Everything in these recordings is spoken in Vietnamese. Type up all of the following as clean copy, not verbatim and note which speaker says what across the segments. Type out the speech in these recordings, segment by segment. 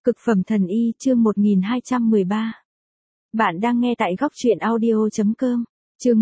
Speaker 1: Cực phẩm thần y chương 1213. Bạn đang nghe tại góc truyện audio.com. Chương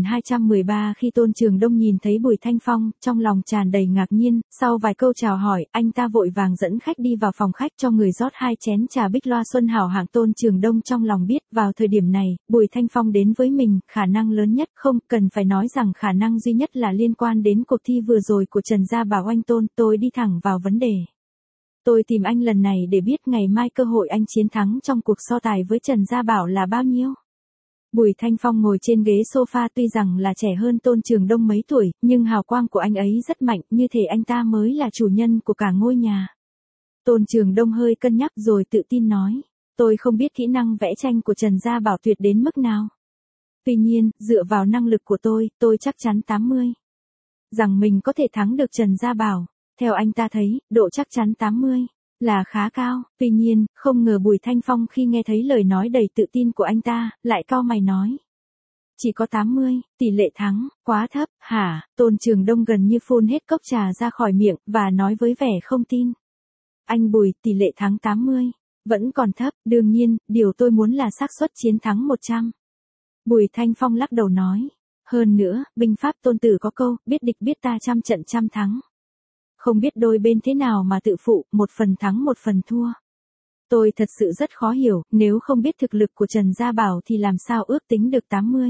Speaker 1: 1213. Khi Tôn Trường Đông nhìn thấy Bùi Thanh Phong, trong lòng tràn đầy ngạc nhiên, sau vài câu chào hỏi, anh ta vội vàng dẫn khách đi vào phòng khách cho người rót 2 chén trà Bích Loa Xuân hảo hạng. Tôn Trường Đông trong lòng biết, vào thời điểm này, Bùi Thanh Phong đến với mình, khả năng lớn nhất, không cần phải nói rằng khả năng duy nhất là liên quan đến cuộc thi vừa rồi của Trần Gia Bảo anh Tôn. Tôi đi thẳng vào vấn đề. Tôi tìm anh lần này để biết ngày mai cơ hội anh chiến thắng trong cuộc so tài với Trần Gia Bảo là bao nhiêu. Bùi Thanh Phong ngồi trên ghế sofa, tuy rằng là trẻ hơn Tôn Trường Đông mấy tuổi, nhưng hào quang của anh ấy rất mạnh, như thể anh ta mới là chủ nhân của cả ngôi nhà. Tôn Trường Đông hơi cân nhắc rồi tự tin nói, tôi không biết kỹ năng vẽ tranh của Trần Gia Bảo tuyệt đến mức nào. Tuy nhiên, dựa vào năng lực của tôi chắc chắn 80. Rằng mình có thể thắng được Trần Gia Bảo. Theo anh ta thấy, độ chắc chắn 80 là khá cao. Tuy nhiên, không ngờ Bùi Thanh Phong khi nghe thấy lời nói đầy tự tin của anh ta, lại cau mày nói. Chỉ có 80, tỷ lệ thắng, quá thấp, hả? Tôn Trường Đông gần như phun hết cốc trà ra khỏi miệng, và nói với vẻ không tin. Anh Bùi, tỷ lệ thắng 80, vẫn còn thấp, đương nhiên, điều tôi muốn là xác suất chiến thắng 100. Bùi Thanh Phong lắc đầu nói. Hơn nữa, binh pháp Tôn Tử có câu, biết địch biết ta trăm trận trăm thắng. Không biết đôi bên thế nào mà tự phụ, một phần thắng một phần thua. Tôi thật sự rất khó hiểu, nếu không biết thực lực của Trần Gia Bảo thì làm sao ước tính được 80.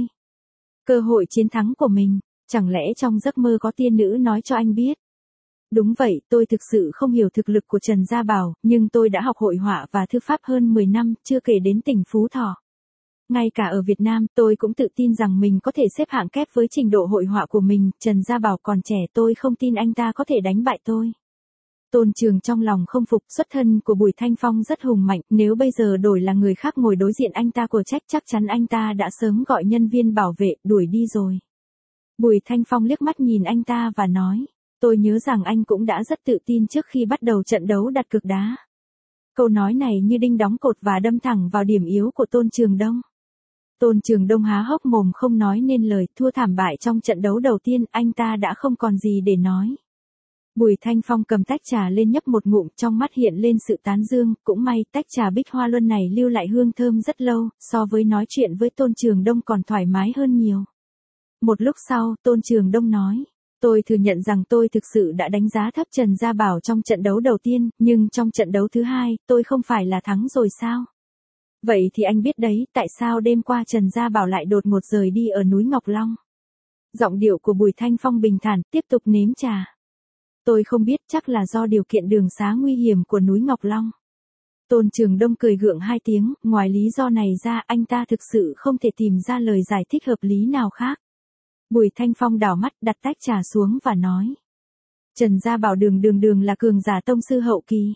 Speaker 1: Cơ hội chiến thắng của mình, chẳng lẽ trong giấc mơ có tiên nữ nói cho anh biết. Đúng vậy, tôi thực sự không hiểu thực lực của Trần Gia Bảo, nhưng tôi đã học hội họa và thư pháp hơn 10 năm, chưa kể đến tỉnh Phú Thọ. Ngay cả ở Việt Nam, tôi cũng tự tin rằng mình có thể xếp hạng kép với trình độ hội họa của mình. Trần Gia Bảo còn trẻ, tôi không tin anh ta có thể đánh bại tôi. Tôn Trường trong lòng không phục, xuất thân của Bùi Thanh Phong rất hùng mạnh, nếu bây giờ đổi là người khác ngồi đối diện anh ta của chắc chắn anh ta đã sớm gọi nhân viên bảo vệ, đuổi đi rồi. Bùi Thanh Phong liếc mắt nhìn anh ta và nói, tôi nhớ rằng anh cũng đã rất tự tin trước khi bắt đầu trận đấu đặt cược đá. Câu nói này như đinh đóng cột và đâm thẳng vào điểm yếu của Tôn Trường Đông. Tôn Trường Đông há hốc mồm không nói nên lời, thua thảm bại trong trận đấu đầu tiên, anh ta đã không còn gì để nói. Bùi Thanh Phong cầm tách trà lên nhấp một ngụm, trong mắt hiện lên sự tán dương, cũng may tách trà Bích Hoa Luân này lưu lại hương thơm rất lâu, so với nói chuyện với Tôn Trường Đông còn thoải mái hơn nhiều. Một lúc sau, Tôn Trường Đông nói, tôi thừa nhận rằng tôi thực sự đã đánh giá thấp Trần Gia Bảo trong trận đấu đầu tiên, nhưng trong trận đấu thứ hai, tôi không phải là thắng rồi sao? Vậy thì anh biết đấy, tại sao đêm qua Trần Gia Bảo lại đột ngột rời đi ở núi Ngọc Long? Giọng điệu của Bùi Thanh Phong bình thản, tiếp tục nếm trà. Tôi không biết, chắc là do điều kiện đường xá nguy hiểm của núi Ngọc Long. Tôn Trường Đông cười gượng 2 tiếng, ngoài lý do này ra, anh ta thực sự không thể tìm ra lời giải thích hợp lý nào khác. Bùi Thanh Phong đảo mắt, đặt tách trà xuống và nói. Trần Gia Bảo đường là cường giả tông sư hậu kỳ.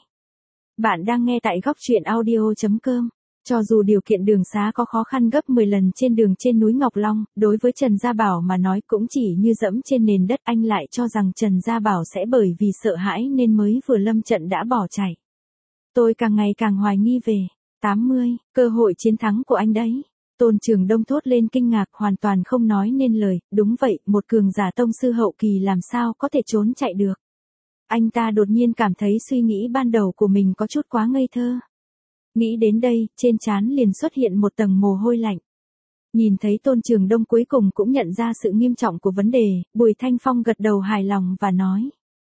Speaker 1: Bạn đang nghe tại góc truyện audio.com. Cho dù điều kiện đường xá có khó khăn gấp 10 lần trên đường trên núi Ngọc Long, đối với Trần Gia Bảo mà nói cũng chỉ như dẫm trên nền đất. Anh lại cho rằng Trần Gia Bảo sẽ bởi vì sợ hãi nên mới vừa lâm trận đã bỏ chạy. Tôi càng ngày càng hoài nghi về 80, cơ hội chiến thắng của anh đấy. Tôn Trường Đông thốt lên kinh ngạc, hoàn toàn không nói nên lời. Đúng vậy, một cường giả tông sư hậu kỳ làm sao có thể trốn chạy được. Anh ta đột nhiên cảm thấy suy nghĩ ban đầu của mình có chút quá ngây thơ. Nghĩ đến đây, trên trán liền xuất hiện một tầng mồ hôi lạnh. Nhìn thấy Tôn Trường Đông cuối cùng cũng nhận ra sự nghiêm trọng của vấn đề, Bùi Thanh Phong gật đầu hài lòng và nói.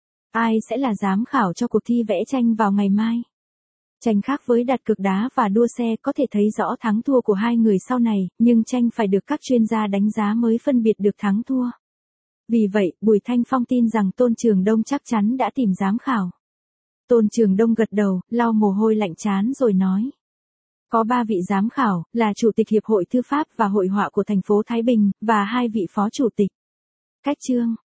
Speaker 1: Ai sẽ là giám khảo cho cuộc thi vẽ tranh vào ngày mai? Tranh khác với đặt cược đá và đua xe, có thể thấy rõ thắng thua của hai người sau này, nhưng tranh phải được các chuyên gia đánh giá mới phân biệt được thắng thua. Vì vậy, Bùi Thanh Phong tin rằng Tôn Trường Đông chắc chắn đã tìm giám khảo. Tôn Trường Đông gật đầu, lau mồ hôi lạnh trán rồi nói. Có 3 vị giám khảo, là Chủ tịch Hiệp hội Thư pháp và Hội họa của thành phố Thái Bình, và 2 vị Phó Chủ tịch. Cách chương,